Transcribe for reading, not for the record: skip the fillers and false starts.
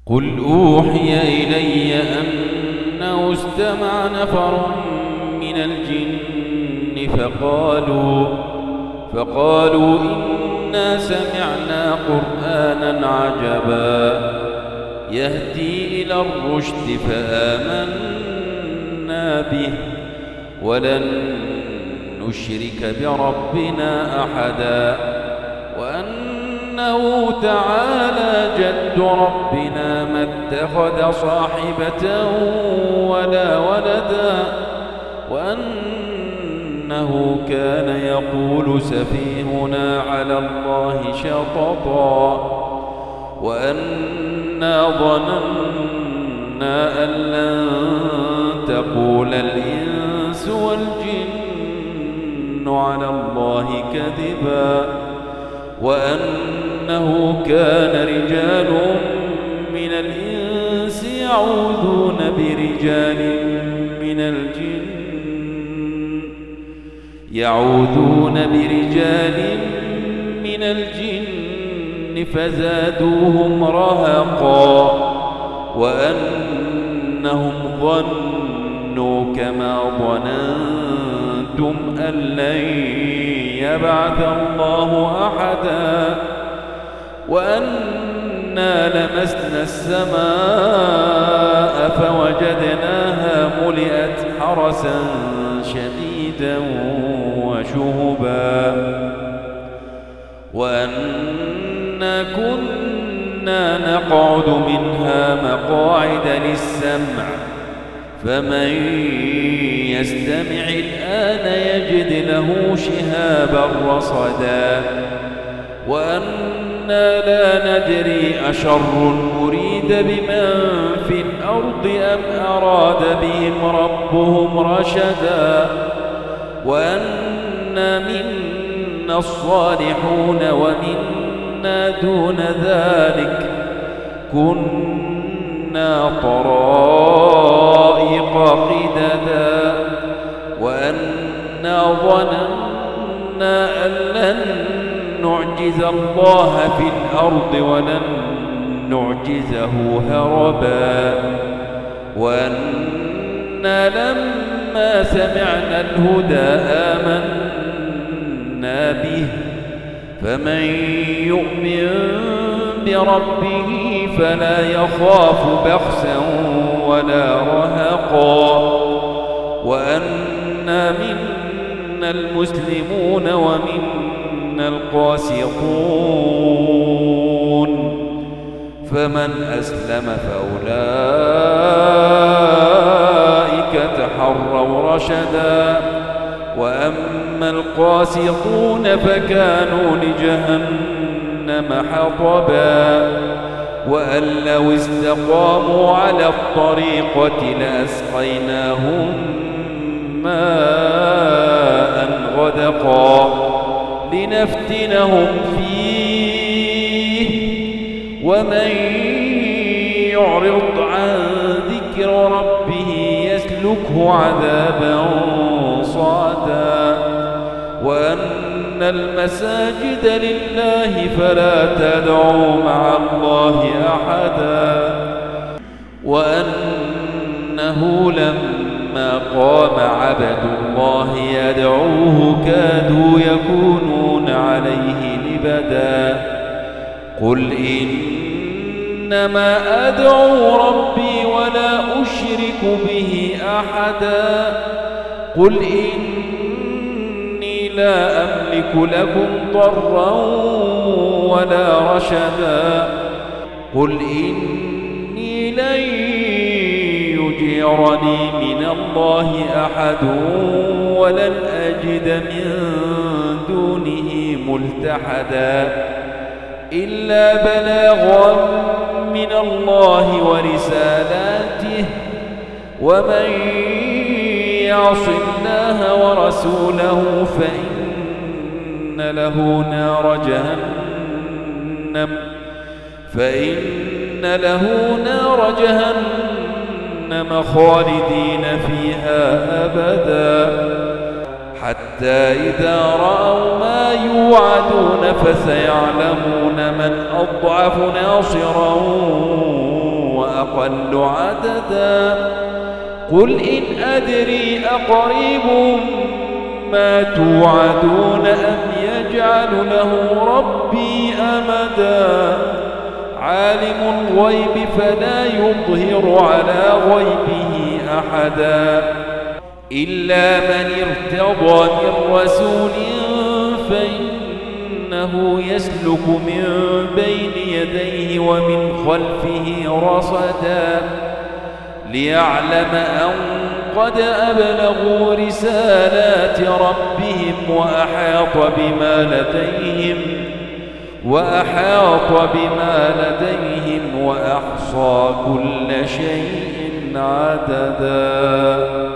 قل أوحي إلي أنه استمع نفر من الجن فقالوا إنا سمعنا قرآنا عجبا يهدي إلى الرشد فآمنا به ولن نشرك بربنا أحدا وأنه تعالى جد ربنا ما اتخذ صاحبة ولا ولدا وأنه كان يقول سفيهنا على الله شططا وأنا ظننا أن لن تقول الإنس والجن على الله كذبا وأنه كان رجال من الإنس يعوذون برجال من الجن فزادوهم رهقا وأنهم ظنوا كما ظننتم أن لن يبعث الله أحدا وأنا لمسنا السماء فوجدناها ملئت حرسا شديدا وشهبا وأنا كنا نقعد منها مقاعد للسمع فمن يستمع الآن يجد له شهابا رصدا وأنا لا ندري أشر أريد بمن في الأرض أم أراد بهم ربهم رشدا وأنا منا الصالحون ومنا دون ذلك كنا طرائق قددا وأنا ظننا أن لن نعجز الله في الأرض ولن نعجزه هربا وأنا لما سمعنا الهدى آمنا به فمن يؤمن بربه فلا يخاف بخسا ولا رهقا وأنا منا المسلمون ومنا القاسطون فمن أسلم فأولئك تحروا رشدا وأما القاسطون فكانوا لجهنم حطبا وأن لو استقاموا على الطريقة لأسقيناهم ماء غدقا لنفتنهم فيه ومن يعرض عن ذكر ربه يسلكه عذابا صعدا وأن المساجد لله فلا تدعوا مع الله أحدا وأنه لما قام عبد الله يدعوه كادوا يكونون عليه لبدا قل إنما أدعو ربي ولا أشرك به أحدا قل إني لا أملك لكم ضرا ولا رشدا قل إني لن يجيرني من الله أحد ولن أجد من دونه ملتحدا إلا بلاغا من الله ورسالاته ومن يعص الله ورسوله فإن له نار جهنم خالدين فيها أبدا حتى إذا رأوا ما يوعدون فسيعلمون من أضعف ناصرا أضل عددا قل إن أدري أقريب ما توعدون أم يجعل له ربي أمدا عالم الغيب فلا يظهر على غيبه أحدا إلا من ارتضى من رسول فإنه يسلك من بين يديه ومن خلفه رصدا ليعلم أن قد أبلغوا رسالات ربهم وأحاط بما لديهم وأحصى كل شيء عددا.